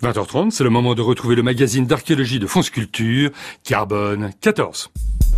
20h30, c'est le moment de retrouver le magazine d'archéologie de France Culture, Carbone 14.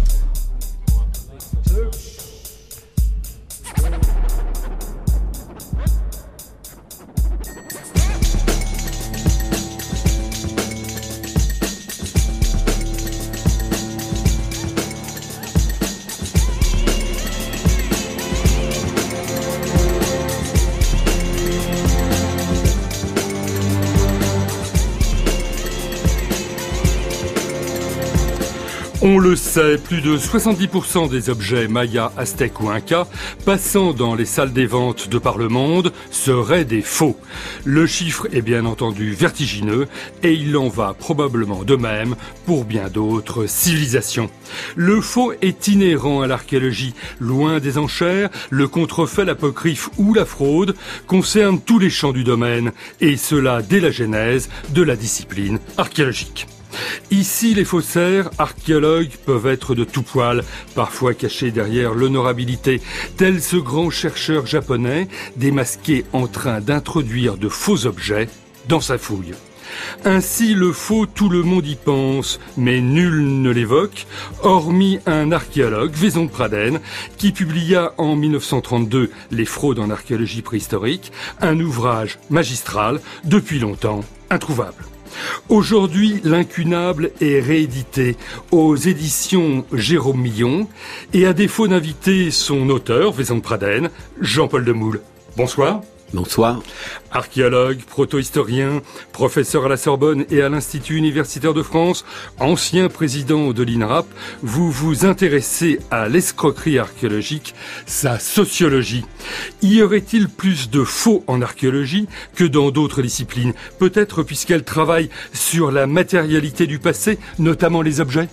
On le sait, plus de 70% des objets mayas, aztèques ou incas passant dans les salles des ventes de par le monde seraient des faux. Le chiffre est bien entendu vertigineux et il en va probablement de même pour bien d'autres civilisations. Le faux est inhérent à l'archéologie. Loin des enchères, le contrefait, l'apocryphe ou la fraude concerne tous les champs du domaine, et cela dès la genèse de la discipline archéologique. Ici, les faussaires archéologues peuvent être de tout poil, parfois cachés derrière l'honorabilité, tel ce grand chercheur japonais démasqué en train d'introduire de faux objets dans sa fouille. Ainsi, le faux, tout le monde y pense, mais nul ne l'évoque, hormis un archéologue, Vaison de Pradenne, qui publia en 1932 Les fraudes en archéologie préhistorique, un ouvrage magistral, depuis longtemps introuvable. Aujourd'hui, l'incunable est réédité aux éditions Jérôme Millon et à défaut d'inviter son auteur, Vaison de Pradenne, Jean-Paul Demoule. Bonsoir. Bonsoir. Archéologue, proto-historien, professeur à la Sorbonne et à l'Institut universitaire de France, ancien président de l'INRAP, vous vous intéressez à l'escroquerie archéologique, sa sociologie. Y aurait-il plus de faux en archéologie que dans d'autres disciplines? Peut-être puisqu'elle travaille sur la matérialité du passé, notamment les objets?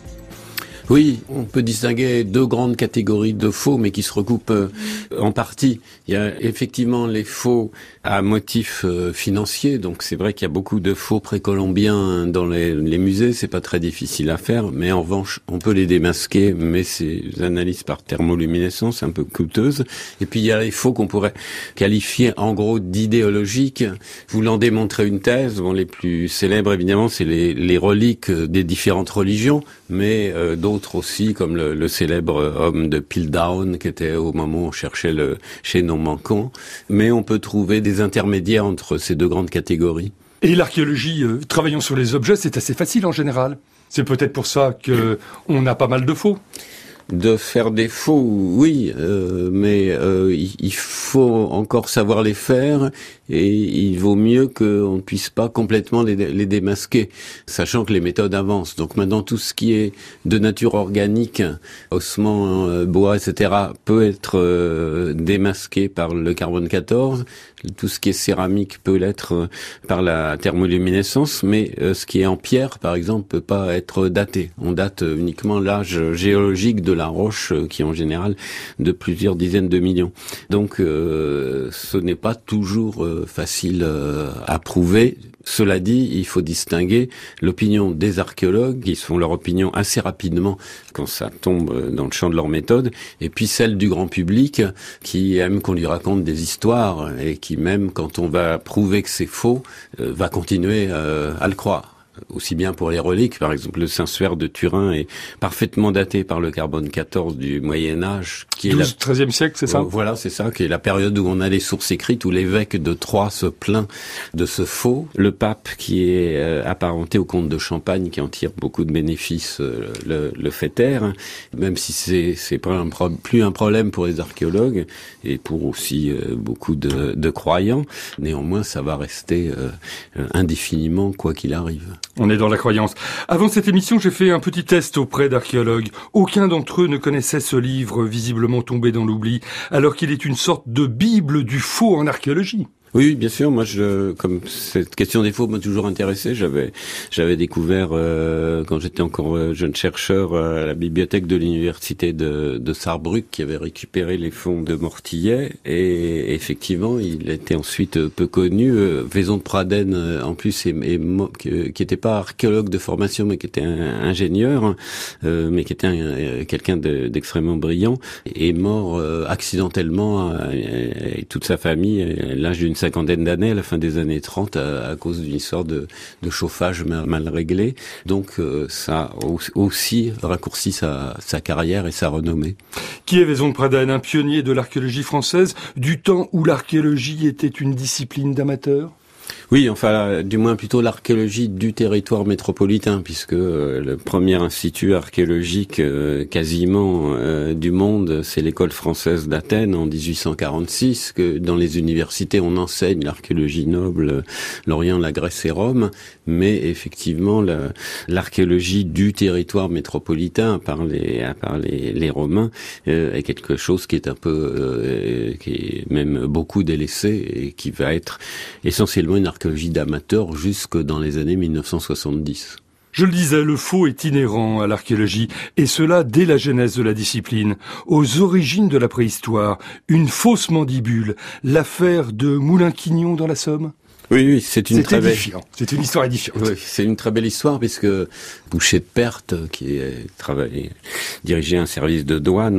Oui, on peut distinguer deux grandes catégories de faux, mais qui se recoupent en partie. Il y a effectivement les faux à motif financier, donc c'est vrai qu'il y a beaucoup de faux précolombiens dans les musées, c'est pas très difficile à faire, mais en revanche, on peut les démasquer, mais ces analyses par thermoluminescence un peu coûteuses. Et puis il y a les faux qu'on pourrait qualifier en gros d'idéologiques, voulant démontrer une thèse. Bon, les plus célèbres évidemment, c'est les reliques des différentes religions, mais d'autres aussi, comme le célèbre homme de Piltdown, qui était au moment où on cherchait le chaînon manquant. Mais on peut trouver des intermédiaires entre ces deux grandes catégories. Et l'archéologie, travaillant sur les objets, c'est assez facile en général. C'est peut-être pour ça qu'on a pas mal de faux. De faire des faux, oui, mais il faut encore savoir les faire, et il vaut mieux qu'on ne puisse pas complètement les démasquer, sachant que les méthodes avancent. Donc maintenant, tout ce qui est de nature organique, ossements, bois, etc., peut être démasqué par le carbone 14. Tout ce qui est céramique peut l'être par la thermoluminescence, mais ce qui est en pierre, par exemple, peut pas être daté. On date uniquement l'âge géologique de la roche, qui est en général de plusieurs dizaines de millions. Donc, ce n'est pas toujours facile à prouver. Cela dit, il faut distinguer l'opinion des archéologues, qui font leur opinion assez rapidement quand ça tombe dans le champ de leur méthode, et puis celle du grand public, qui aime qu'on lui raconte des histoires, et qui même, quand on va prouver que c'est faux, va continuer à le croire. Aussi bien pour les reliques, par exemple le Saint-Suaire de Turin est parfaitement daté par le carbone 14 du Moyen-Âge, qui est 13e siècle, c'est ça? Voilà, c'est ça, qui est la période où on a les sources écrites, où l'évêque de Troyes se plaint de ce faux. Le pape, qui est apparenté au comte de Champagne, qui en tire beaucoup de bénéfices, le fait taire, même si c'est plus un problème pour les archéologues, et pour aussi beaucoup de croyants. Néanmoins, ça va rester indéfiniment, quoi qu'il arrive. On est dans la croyance. Avant cette émission, j'ai fait un petit test auprès d'archéologues. Aucun d'entre eux ne connaissait ce livre visiblement tombé dans l'oubli, alors qu'il est une sorte de bible du faux en archéologie. Oui, bien sûr. Moi, comme cette question des faux m'a toujours intéressé, j'avais découvert quand j'étais encore jeune chercheur à la bibliothèque de l'université de Sarrebruck, qui avait récupéré les fonds de Mortillet, et effectivement, il était ensuite peu connu. Vaison de Pradenne, en plus, qui était pas archéologue de formation, mais qui était un ingénieur, mais qui était quelqu'un d'extrêmement brillant, est mort accidentellement, et toute sa famille, à l'âge d'une cinquantaine d'années, à la fin des années 30, à cause d'une histoire de chauffage mal réglé. Donc ça a aussi raccourci sa carrière et sa renommée. Qui est Vaison de Pradelles, un pionnier de l'archéologie française, du temps où l'archéologie était une discipline d'amateurs? Oui, enfin, du moins plutôt l'archéologie du territoire métropolitain, puisque le premier institut archéologique quasiment du monde, c'est l'école française d'Athènes en 1846, que dans les universités on enseigne l'archéologie noble, l'Orient, la Grèce et Rome, mais effectivement l'archéologie du territoire métropolitain, à part les Romains, est quelque chose qui est un peu, qui est même beaucoup délaissé et qui va être essentiellement une archéologie d'amateurs jusque dans les années 1970. Je le disais, le faux est inhérent à l'archéologie, et cela dès la genèse de la discipline. Aux origines de la préhistoire, une fausse mandibule, l'affaire de Moulin-Quignon dans la Somme. Oui, c'est une très belle. C'est une histoire édifiante. Oui, c'est une très belle histoire puisque Boucher de Perthes, qui dirigeait un service de douane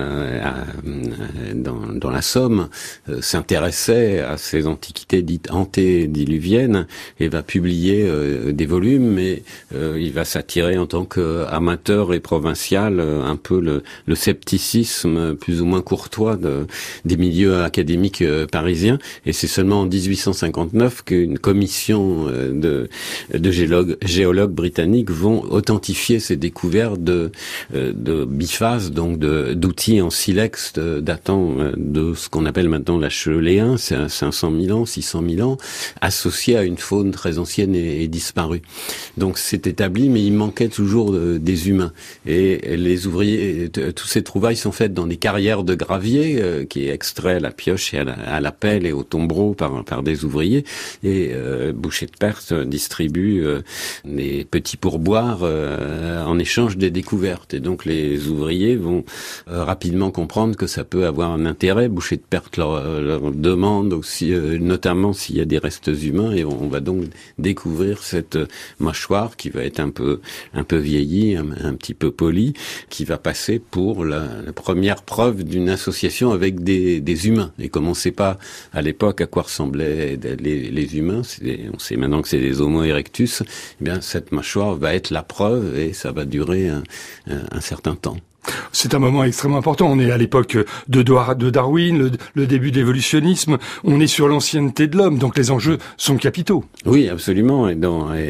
dans la Somme, s'intéressait à ces antiquités dites antédiluviennes et va publier des volumes, mais il va s'attirer en tant qu'amateur et provincial un peu le scepticisme plus ou moins courtois des milieux académiques parisiens, et c'est seulement en 1859 qu'une commission de géologues britanniques vont authentifier ces découvertes de bifaces, donc d'outils en silex datant de ce qu'on appelle maintenant l'Acheléen, c'est à 500 000 ans, 600 000 ans, associés à une faune très ancienne et disparue. Donc c'est établi, mais il manquait toujours des humains. Et les ouvriers, tous ces trouvailles sont faites dans des carrières de gravier qui est extrait à la pioche et à la pelle et au tombereau par des ouvriers. Et Boucher de Perthes distribue des petits pourboires en échange des découvertes. Et donc les ouvriers vont rapidement comprendre que ça peut avoir un intérêt. Boucher de Perthes leur demande aussi, notamment s'il y a des restes humains, et on va donc découvrir cette mâchoire qui va être un peu vieillie, un petit peu polie, qui va passer pour la première preuve d'une association avec des humains. Et comme on ne sait pas à l'époque à quoi ressemblaient les humains, on sait maintenant que c'est des Homo erectus, eh bien cette mâchoire va être la preuve et ça va durer un certain temps. C'est un moment extrêmement important. On est à l'époque de Darwin, le début de l'évolutionnisme. On est sur l'ancienneté de l'homme, donc les enjeux sont capitaux. Oui, absolument. Et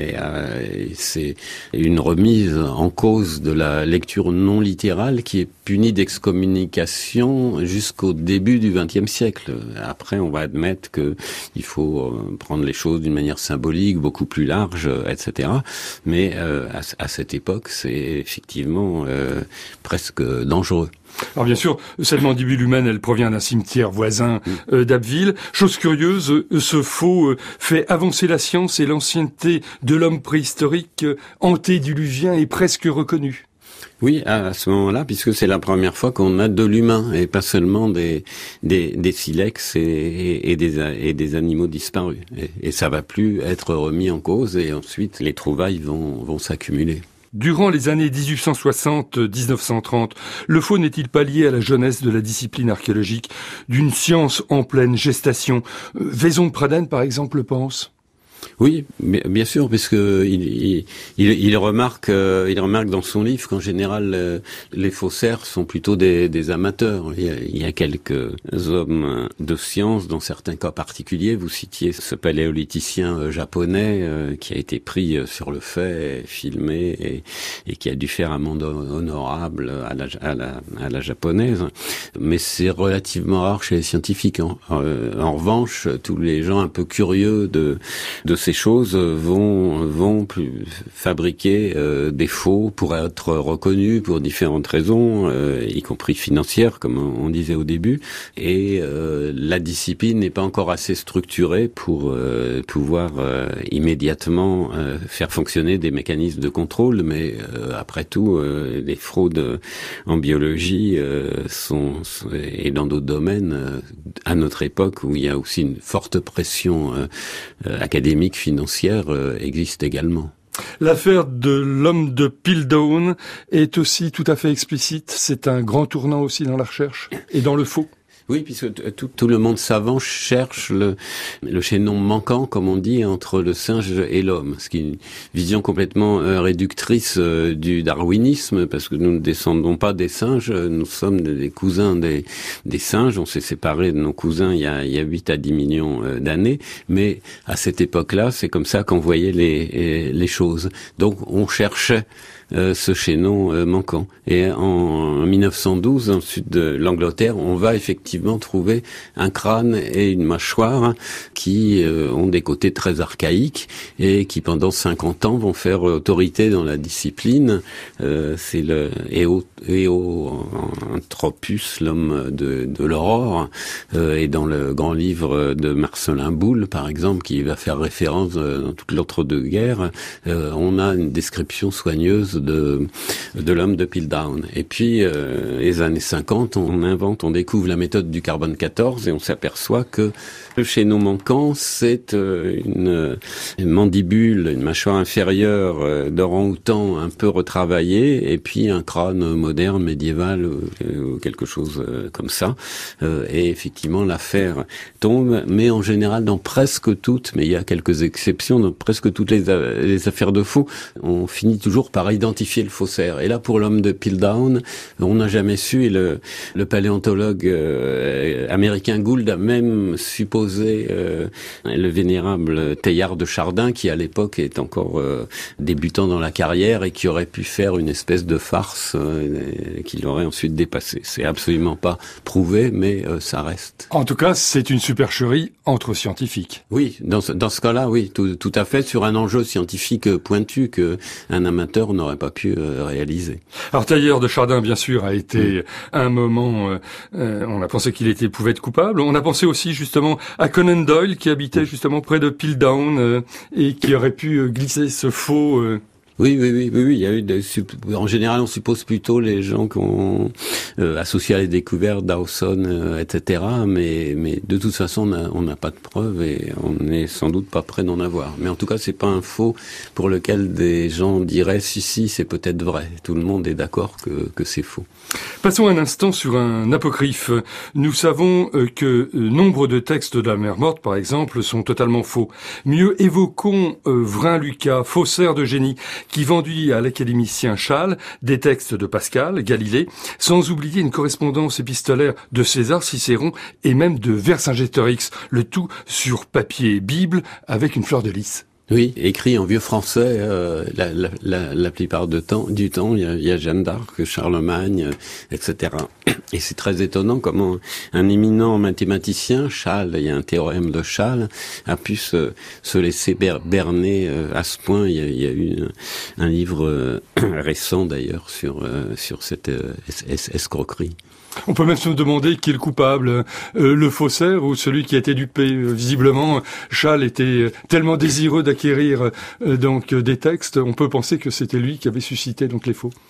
c'est une remise en cause de la lecture non littérale qui est punie d'excommunication jusqu'au début du XXe siècle. Après, on va admettre que il faut prendre les choses d'une manière symbolique, beaucoup plus large, etc. Mais à cette époque, c'est effectivement presque dangereux. Alors bien sûr, cette mandibule humaine, elle provient d'un cimetière voisin d'Abbeville. Chose curieuse, ce faux fait avancer la science et l'ancienneté de l'homme préhistorique antédiluvien est presque reconnue. Oui, à ce moment-là, puisque c'est la première fois qu'on a de l'humain et pas seulement des silex et des animaux disparus. Et ça va plus être remis en cause, et ensuite les trouvailles vont s'accumuler. Durant les années 1860-1930, le faux n'est-il pas lié à la jeunesse de la discipline archéologique, d'une science en pleine gestation? Vaison de Pradelles, par exemple, le pense. Oui, bien sûr, parce que il remarque dans son livre qu'en général les faussaires sont plutôt des amateurs. Il y a quelques hommes de science, dans certains cas particuliers. Vous citiez ce paléolithicien japonais qui a été pris sur le fait, filmé et qui a dû faire un monde honorable à la japonaise. Mais c'est relativement rare chez les scientifiques. En revanche, tous les gens un peu curieux de ces choses vont fabriquer des faux pour être reconnus pour différentes raisons, y compris financières, comme on disait au début. Et la discipline n'est pas encore assez structurée pour pouvoir immédiatement faire fonctionner des mécanismes de contrôle. Mais après tout, les fraudes en biologie et dans d'autres domaines, à notre époque où il y a aussi une forte pression académique, financière, existe également. L'affaire de l'homme de Piltdown est aussi tout à fait explicite. C'est un grand tournant aussi dans la recherche et dans le faux. Oui, puisque tout le monde savant cherche le chaînon manquant, comme on dit, entre le singe et l'homme, ce qui est une vision complètement réductrice du darwinisme, parce que nous ne descendons pas des singes, nous sommes des cousins des singes, on s'est séparés de nos cousins il y a 8 à 10 millions d'années, mais à cette époque-là, c'est comme ça qu'on voyait les choses. Donc on cherchait ce chaînon manquant. Et en 1912, dans le sud de l'Angleterre, on va effectivement trouver un crâne et une mâchoire qui ont des côtés très archaïques et qui pendant 50 ans vont faire autorité dans la discipline. C'est le Eoanthropus, l'homme de l'aurore, et dans le grand livre de Marcelin Boule, par exemple, qui va faire référence dans toute l'entre-deux-guerres, on a une description soigneuse de l'homme de Piltdown. Et puis, les années 50, on découvre la méthode du carbone 14 et on s'aperçoit que le chaînon manquant, c'est une mandibule, une mâchoire inférieure d'orang-outan un peu retravaillée et puis un crâne moderne, médiéval, ou quelque chose comme ça. Et effectivement, l'affaire tombe, mais en général, dans presque toutes, mais il y a quelques exceptions, dans presque toutes les affaires de faux, on finit toujours par identifier le faussaire. Et là, pour l'homme de Piltdown, on n'a jamais su, et le paléontologue américain Gould a même supposé le vénérable Teilhard de Chardin, qui à l'époque est encore débutant dans la carrière et qui aurait pu faire une espèce de farce qu'il aurait ensuite dépassé. C'est absolument pas prouvé, mais ça reste. En tout cas, c'est une supercherie entre scientifiques. Oui, dans ce cas-là, oui, tout à fait, sur un enjeu scientifique pointu que un amateur n'aurait pas pu réaliser. Alors Teilhard de Chardin, bien sûr, a été un moment, on a pensé qu'il pouvait être coupable. On a pensé aussi justement à Conan Doyle, qui habitait justement près de Piltdown et qui aurait pu glisser ce faux. Oui, il y a eu en général, on suppose plutôt les gens qu'on associe à les découvertes, Dawson, etc. Mais de toute façon, on n'a pas de preuves et on n'est sans doute pas prêt d'en avoir. Mais en tout cas, c'est pas un faux pour lequel des gens diraient si, c'est peut-être vrai. Tout le monde est d'accord que c'est faux. Passons un instant sur un apocryphe. Nous savons que nombre de textes de la mer Morte, par exemple, sont totalement faux. Mieux évoquons Vrin Lucas, faussaire de génie, qui vendit à l'académicien Chasles des textes de Pascal, Galilée, sans oublier une correspondance épistolaire de César, Cicéron et même de Vercingétorix, le tout sur papier Bible avec une fleur de lys. Oui, écrit en vieux français, la plupart du temps, il y a Jeanne d'Arc, Charlemagne, etc. Et c'est très étonnant comment un éminent mathématicien, Chasles, il y a un théorème de Chasles, a pu se laisser berner à ce point. Il y a eu un livre récent d'ailleurs sur cette escroquerie. On peut même se demander qui est le coupable, le faussaire ou celui qui a été dupé. Visiblement, Chasles était tellement désireux d'acquérir donc des textes, on peut penser que c'était lui qui avait suscité donc les faux.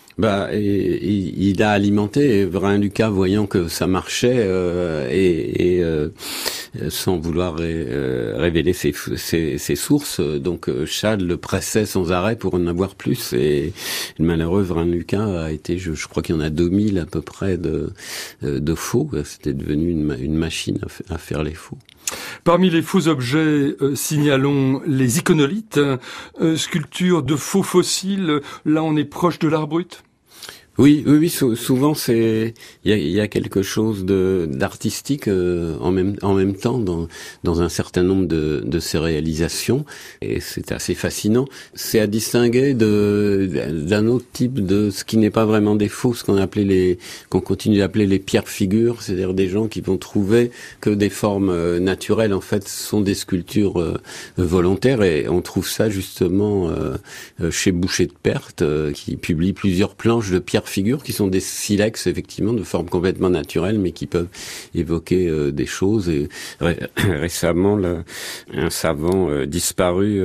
Il a alimenté, Vrin Lucas, voyant que ça marchait et sans vouloir révéler ses sources, donc Chasles le pressait sans arrêt pour en avoir plus, et le malheureux Vrin Lucas a été, je crois qu'il y en a 2000 à peu près de faux. C'était devenu une machine à faire les faux. Parmi les faux objets, signalons les iconolithes, sculptures de faux fossiles. Là, on est proche de l'art brut. Oui, souvent il y a quelque chose d'artistique en même temps dans un certain nombre de ces réalisations, et c'est assez fascinant. C'est à distinguer d'un autre type de ce qui n'est pas vraiment des faux, ce qu'on continue d'appeler les pierres figures, c'est-à-dire des gens qui vont trouver que des formes naturelles en fait sont des sculptures volontaires, et on trouve ça justement chez Boucher de Perthes, qui publie plusieurs planches de pierres figures qui sont des silex effectivement de forme complètement naturelle mais qui peuvent évoquer des choses. Et récemment un savant disparu,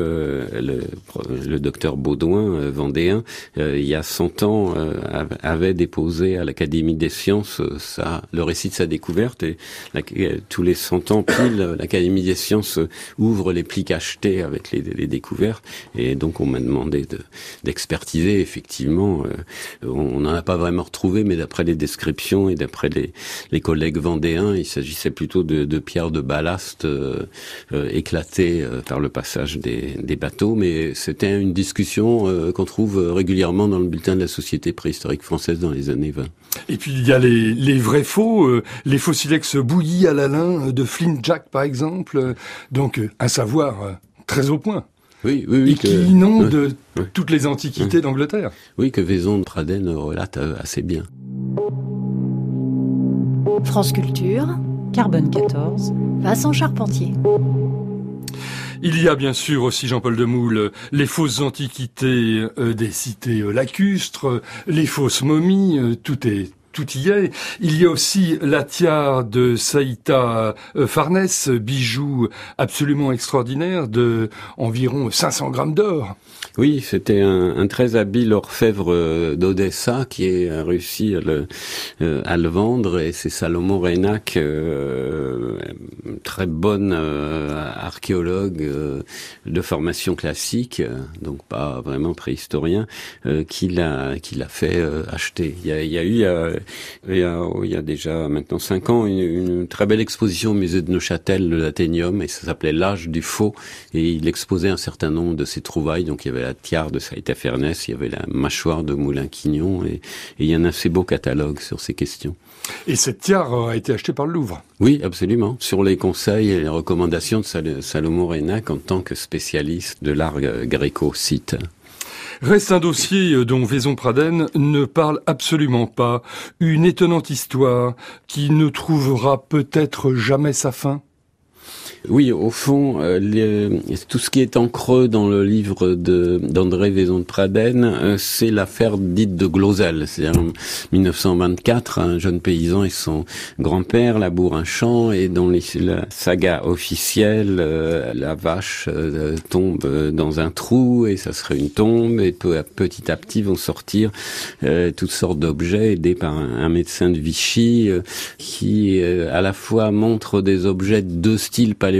le docteur Baudouin, vendéen, il y a 100 ans avait déposé à l'Académie des sciences le récit de sa découverte, et tous les 100 ans pile l'Académie des sciences ouvre les plis cachetés avec les découvertes, et donc on m'a demandé d'expertiser. Effectivement, on a a pas vraiment retrouvé, mais d'après les descriptions et d'après les collègues vendéens, il s'agissait plutôt de pierres de ballast éclatées par le passage des bateaux. Mais c'était une discussion qu'on trouve régulièrement dans le bulletin de la Société préhistorique française dans les années 20. Et puis il y a les vrais faux, les faux silex bouillis à la lin de Flint Jack par exemple, donc un savoir très au point. Oui, et qui inonde toutes les antiquités d'Angleterre. Oui, que Vaison de Pradenne relate assez bien. France Culture, Carbone 14, Vincent Charpentier. Il y a bien sûr aussi, Jean-Paul Demoule, les fausses antiquités des cités lacustres, les fausses momies, tout y est. Il y a aussi la tiare de Saïta Farnèse, bijou absolument extraordinaire de environ 500 grammes d'or. Oui, c'était un très habile orfèvre d'Odessa qui a réussi à le vendre, et c'est Salomon Reinach, très bon archéologue de formation classique, donc pas vraiment préhistorien, qui l'a fait acheter. Il y a déjà maintenant 5 ans une très belle exposition au musée de Neuchâtel de l'Athénium, et ça s'appelait l'âge du faux, et il exposait un certain nombre de ses trouvailles. Donc il y avait la tiare de Saïta Farnèse, il y avait la mâchoire de Moulin-Quignon, et il y a un assez beau catalogue sur ces questions. Et cette tiare a été achetée par le Louvre. Oui, absolument, sur les conseils et les recommandations de Salomon Reinach en tant que spécialiste de l'art gréco-scythe. Reste un dossier dont Vaison Pradenne ne parle absolument pas. Une étonnante histoire qui ne trouvera peut-être jamais sa fin. Oui, au fond, tout ce qui est en creux dans le livre d'André Vaison de Pradenne, c'est l'affaire dite de Glosel. C'est-à-dire en 1924, un jeune paysan et son grand-père labourent un champ, et dans la saga officielle, la vache tombe dans un trou, et ça serait une tombe, et petit à petit vont sortir toutes sortes d'objets aidés par un médecin de Vichy qui à la fois montre des objets de deux styles paléolithiques,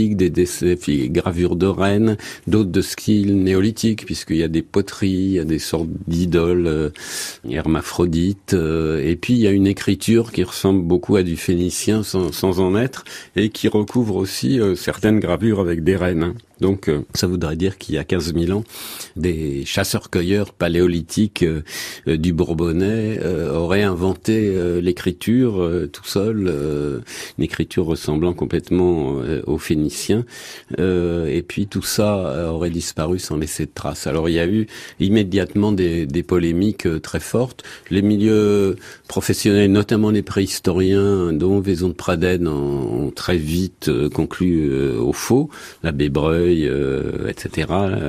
des gravures de reines, d'autres de style néolithique, puisqu'il y a des poteries, il y a des sortes d'idoles hermaphrodites, et puis il y a une écriture qui ressemble beaucoup à du phénicien sans en être, et qui recouvre aussi certaines gravures avec des reines. Donc ça voudrait dire qu'il y a 15 000 ans, des chasseurs-cueilleurs paléolithiques du Bourbonnais auraient inventé l'écriture tout seul, une écriture ressemblant complètement aux Phéniciens, et puis tout ça aurait disparu sans laisser de traces. Alors il y a eu immédiatement des polémiques très fortes. Les milieux professionnels, notamment les préhistoriens, dont Vaison de Pradenne, ont très vite conclu au faux, l'abbé Breuil, etc.,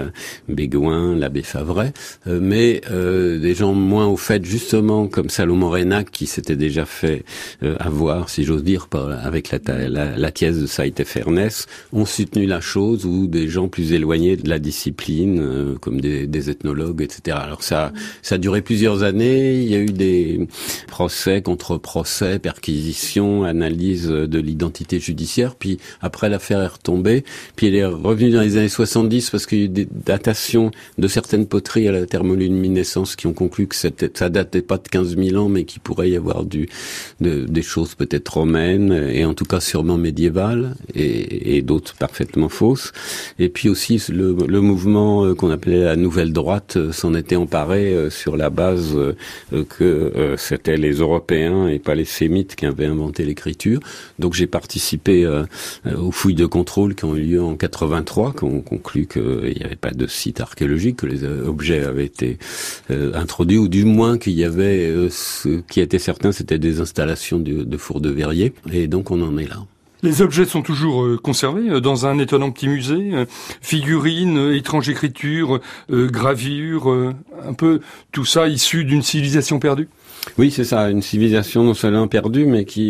Béguin, l'abbé Favret, mais des gens moins au fait, justement, comme Salomon Reinach, qui s'était déjà fait avoir, si j'ose dire, avec la thèse de Saïta Farnèse, ont soutenu la chose, ou des gens plus éloignés de la discipline, comme des ethnologues, etc. Alors ça a duré plusieurs années, il y a eu des procès contre procès, perquisitions, analyse de l'identité judiciaire, puis après l'affaire est retombée, puis elle est revenue dans les années 70 parce qu'il y a eu des datations de certaines poteries à la thermoluminescence qui ont conclu que ça datait pas de 15 000 ans, mais qu'il pourrait y avoir des choses peut-être romaines, et en tout cas sûrement médiévales, et d'autres parfaitement fausses. Et puis aussi le mouvement qu'on appelait la nouvelle droite s'en était emparé sur la base que c'était les Européens et pas les Sémites qui avaient inventé l'écriture. Donc j'ai participé aux fouilles de contrôle qui ont eu lieu en 83, qui ont conclu qu'il n'y avait pas de site archéologique, que les objets avaient été introduits, ou du moins qu'il y avait, ce qui était certain, c'était des installations de fours de verrier, et donc on en est là. Les objets sont toujours conservés dans un étonnant petit musée, figurines, étranges écritures, gravures, un peu tout ça issu d'une civilisation perdue. Oui, c'est ça, une civilisation non seulement perdue, mais qui,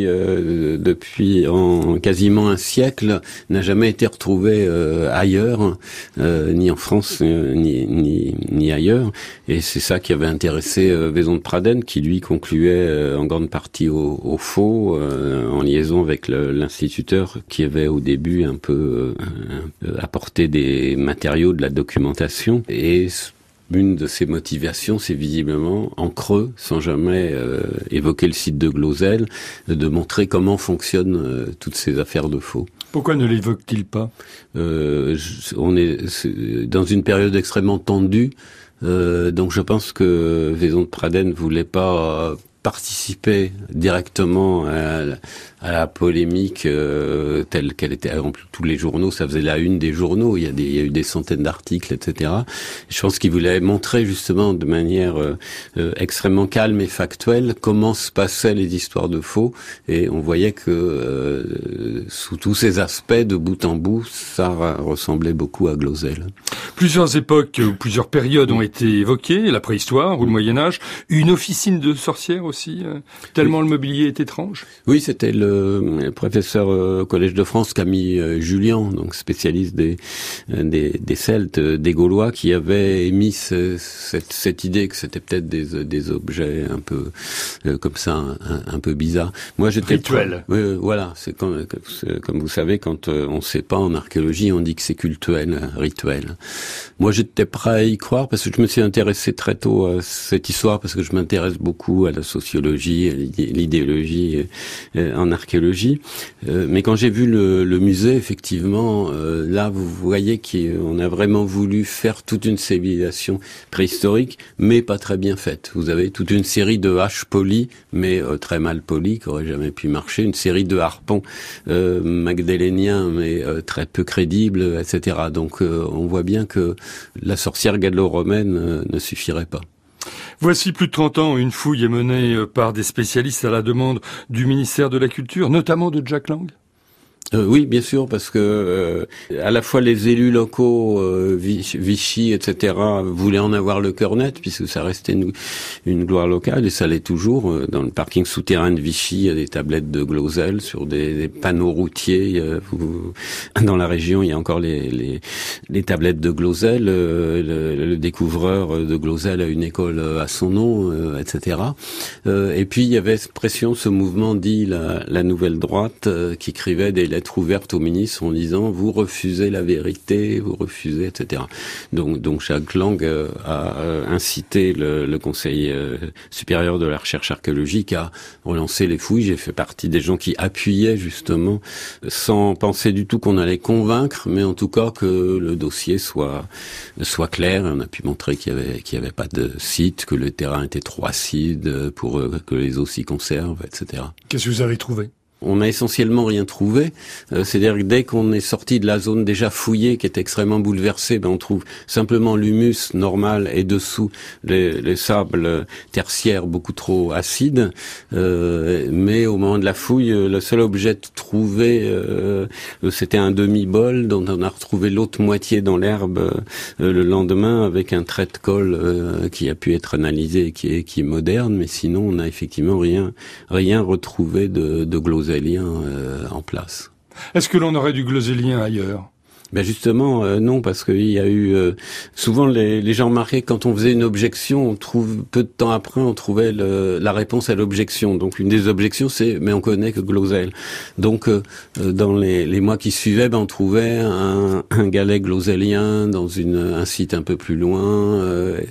depuis quasiment un siècle, n'a jamais été retrouvée ailleurs, ni en France, ni ailleurs. Et c'est ça qui avait intéressé Vaison de Pradenne, qui lui concluait en grande partie au faux, en liaison avec l'instituteur qui avait au début un peu apporté des matériaux de la documentation. Et Une de ses motivations, c'est visiblement, en creux, sans jamais évoquer le site de Glausel, de montrer comment fonctionnent toutes ces affaires de faux. Pourquoi ne l'évoque-t-il pas ? On est dans une période extrêmement tendue, donc je pense que Vaison de Pradès ne voulait pas participer directement à la polémique telle qu'elle était. En plus, tous les journaux, ça faisait la une des journaux. Il y a eu des centaines d'articles, etc. Je pense qu'il voulait montrer justement de manière extrêmement calme et factuelle comment se passaient les histoires de faux. Et on voyait que sous tous ces aspects, de bout en bout, ça ressemblait beaucoup à Glausel. Plusieurs époques ou plusieurs périodes ont été évoquées, la préhistoire ou le Moyen-Âge, une officine de sorcières aussi, tellement le mobilier est étrange. Oui, c'était le professeur au Collège de France, Camille Julien, donc spécialiste des Celtes, des Gaulois, qui avait émis cette idée que c'était peut-être des objets un peu comme ça, un peu bizarres. Moi, j'étais rituel. Voilà, c'est comme vous savez, quand on ne sait pas en archéologie, on dit que c'est cultuel, rituel. Moi, j'étais prêt à y croire parce que je me suis intéressé très tôt à cette histoire, parce que je m'intéresse beaucoup à la sociologie, à l'idéologie en archéologie. Mais quand j'ai vu le musée, effectivement, là, vous voyez qu'on a vraiment voulu faire toute une civilisation préhistorique, mais pas très bien faite. Vous avez toute une série de haches polies, mais très mal polies, qui n'auraient jamais pu marcher, une série de harpons magdaléniens, mais très peu crédibles, etc. Donc, on voit bien que la sorcière gallo-romaine ne suffirait pas. Voici plus de 30 ans, une fouille est menée par des spécialistes à la demande du ministère de la Culture, notamment de Jack Lang. Oui, bien sûr, parce que à la fois les élus locaux, Vichy, etc., voulaient en avoir le cœur net, puisque ça restait une gloire locale, et ça l'est toujours. Dans le parking souterrain de Vichy, il y a des tablettes de Glausel sur des panneaux routiers. Dans la région, il y a encore les tablettes de Glausel. Le découvreur de Glausel a une école à son nom, etc. Et puis, il y avait ce mouvement dit la Nouvelle Droite, qui écrivait des lettres ouverte au ministre en disant vous refusez la vérité, vous refusez, etc. Donc Jack Lang a incité le Conseil supérieur de la recherche archéologique à relancer les fouilles. J'ai fait partie des gens qui appuyaient justement, sans penser du tout qu'on allait convaincre, mais en tout cas que le dossier soit clair. On a pu montrer qu'il y avait pas de site, que le terrain était trop acide pour que les eaux s'y conservent, etc. Qu'est-ce que vous avez trouvé ? On n'a essentiellement rien trouvé. C'est-à-dire que dès qu'on est sorti de la zone déjà fouillée, qui est extrêmement bouleversée, on trouve simplement l'humus normal et dessous les sables tertiaires beaucoup trop acides. Mais au moment de la fouille, le seul objet trouvé, c'était un demi-bol dont on a retrouvé l'autre moitié dans l'herbe le lendemain avec un trait de colle qui a pu être analysé et qui est moderne. Mais sinon, on n'a effectivement rien retrouvé de glauselien en place. Est-ce que l'on aurait du glauselien ailleurs ? Ben justement, non, parce qu'il y a eu souvent les gens remarquaient que quand on faisait une objection, peu de temps après, on trouvait la réponse à l'objection. Donc une des objections, c'est mais on connaît que Glausel. Donc dans les mois qui suivaient, on trouvait un galet glauselien dans un site un peu plus loin,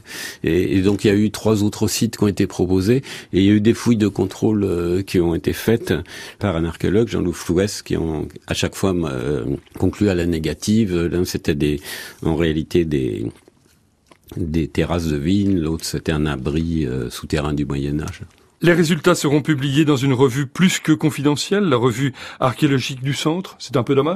et donc il y a eu 3 autres sites qui ont été proposés, et il y a eu des fouilles de contrôle qui ont été faites par un archéologue, Jean-Loup Flouès, qui ont à chaque fois conclu à la négative. L'un, c'était en réalité des terrasses de vignes, l'autre, c'était un abri souterrain du Moyen-Âge. Les résultats seront publiés dans une revue plus que confidentielle, la revue archéologique du Centre. C'est un peu dommage ?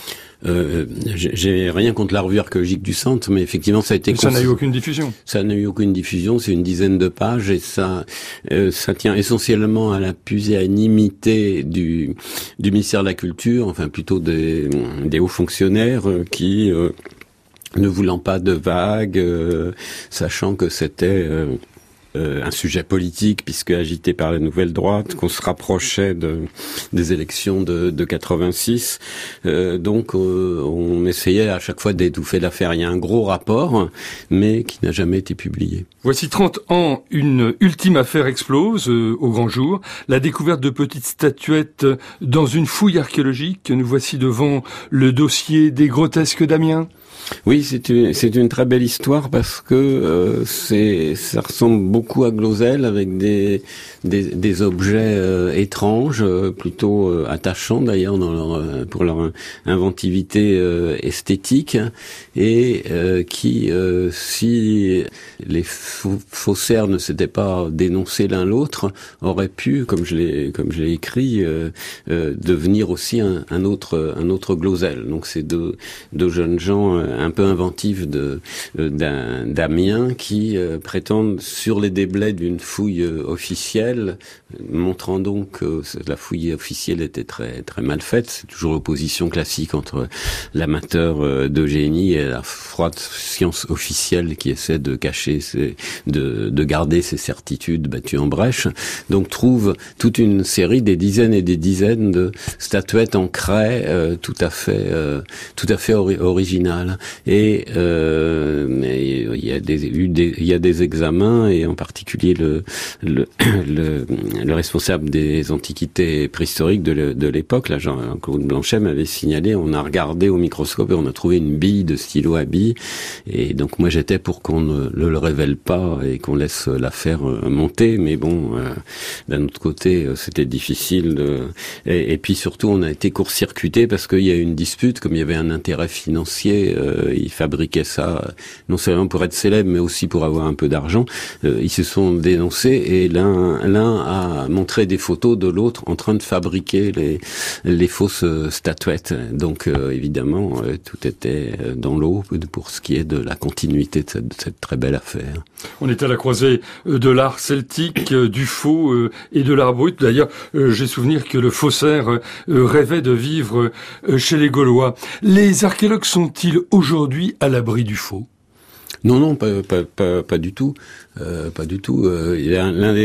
J'ai rien contre la revue archéologique du Centre, mais effectivement ça a été... Ça n'a eu aucune diffusion. Ça n'a eu aucune diffusion, c'est une dizaine de pages, et ça tient essentiellement à la pusillanimité du ministère de la Culture, enfin plutôt des hauts fonctionnaires qui, ne voulant pas de vagues, sachant que c'était... un sujet politique, puisque agité par la Nouvelle Droite, qu'on se rapprochait des élections de 86. Donc on essayait à chaque fois d'étouffer l'affaire. Il y a un gros rapport, mais qui n'a jamais été publié. Voici 30 ans, une ultime affaire explose au grand jour. La découverte de petites statuettes dans une fouille archéologique. Nous voici devant le dossier des grotesques d'Amiens. Oui, c'est une très belle histoire parce que ça ressemble beaucoup à Glosel avec des objets étranges, plutôt attachants d'ailleurs pour leur inventivité esthétique, et qui, si les faussaires ne s'étaient pas dénoncés l'un l'autre, auraient pu, comme je l'ai écrit, devenir aussi un autre Glosel. Donc c'est deux jeunes gens un peu inventifs d'Amiens qui prétendent sur les déblais d'une fouille officielle, montrant donc que la fouille officielle était très très mal faite. C'est toujours l'opposition classique entre l'amateur de génie et la froide science officielle qui essaie de cacher de garder ses certitudes battues en brèche. Donc trouve toute une série, des dizaines et des dizaines de statuettes en craie tout à fait originales. Et mais il y a des examens, et en particulier le responsable des antiquités préhistoriques de l'époque, là, Jean-Claude Blanchet, m'avait signalé, on a regardé au microscope et on a trouvé une bille de stylo à bille. Et donc moi j'étais pour qu'on ne le révèle pas et qu'on laisse l'affaire monter, mais bon, d'un autre côté c'était difficile et puis surtout on a été court-circuité parce qu'il y a eu une dispute, comme il y avait un intérêt financier, ils fabriquaient ça non seulement pour être célèbre mais aussi pour avoir un peu d'argent. Ils se sont dénoncés et l'un a montré des photos de l'autre en train de fabriquer les fausses statuettes. Donc évidemment tout était dans l'eau pour ce qui est de la continuité de cette très belle affaire. On est à la croisée de l'art celtique, du faux et de l'art brut. D'ailleurs, j'ai souvenir que le faussaire rêvait de vivre chez les Gaulois. Les archéologues sont-ils aujourd'hui à l'abri du faux ? Non, pas du tout. Pas du tout. Il y a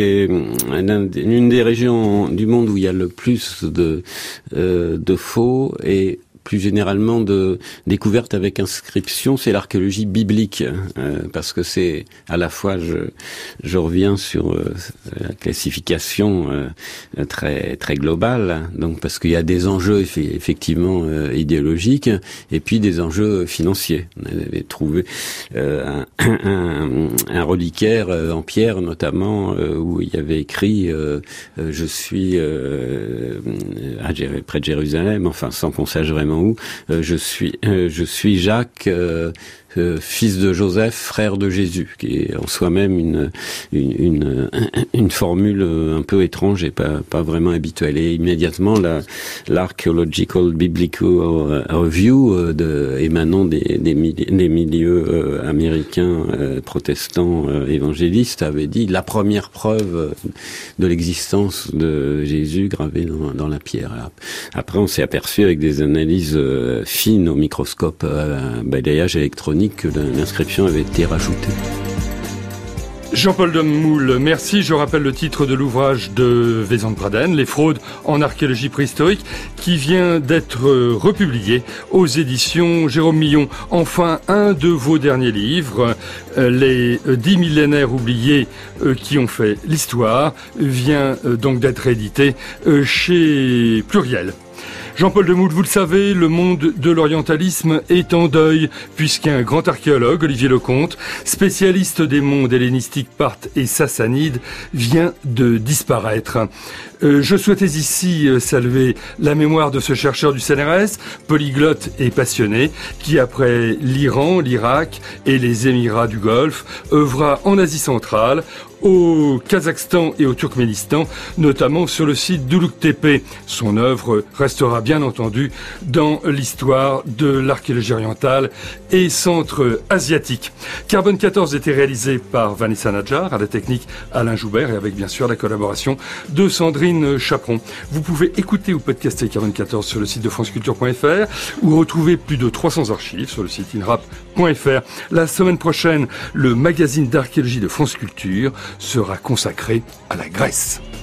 l'une des régions du monde où il y a le plus de faux et plus généralement de découvertes avec inscription, c'est l'archéologie biblique, parce que c'est à la fois, je reviens sur la classification très très globale, donc parce qu'il y a des enjeux effectivement idéologiques et puis des enjeux financiers. On avait trouvé un reliquaire en pierre notamment où il y avait écrit je suis près de Jérusalem, enfin sans qu'on sache vraiment où, je suis Jacques, fils de Joseph, frère de Jésus, qui est en soi-même une formule un peu étrange et pas vraiment habituelle. Et immédiatement, l'Archaeological Biblical Review émanant des milieux américains protestants évangélistes avait dit la première preuve de l'existence de Jésus gravée dans la pierre. Après, on s'est aperçu avec des analyses fines au microscope balayage électronique que l'inscription avait été rajoutée. Jean-Paul Demoule, merci. Je rappelle le titre de l'ouvrage de Vaison de Pradenne, Les fraudes en archéologie préhistorique, qui vient d'être republié aux éditions Jérôme Millon. Enfin, un de vos derniers livres, Les 10 millénaires oubliés qui ont fait l'histoire, vient donc d'être édité chez Pluriel. Jean-Paul Demoule, vous le savez, le monde de l'orientalisme est en deuil, puisqu'un grand archéologue, Olivier Lecomte, spécialiste des mondes hellénistiques parthes et sassanides, vient de disparaître. Je souhaitais ici saluer la mémoire de ce chercheur du CNRS, polyglotte et passionné, qui après l'Iran, l'Irak et les Émirats du Golfe, œuvra en Asie centrale, au Kazakhstan et au Turkménistan, notamment sur le site d'Ulugtepe. Son œuvre restera bien entendu dans l'histoire de l'archéologie orientale et centre-asiatique. Carbone 14 était réalisé par Vanessa Nadjar, à la technique Alain Joubert et avec bien sûr la collaboration de Sandrine Chaperon. Vous pouvez écouter ou podcaster Carbone 14 sur le site de franceculture.fr ou retrouver plus de 300 archives sur le site inrap.fr. La semaine prochaine, le magazine d'archéologie de France Culture sera consacré à la Grèce.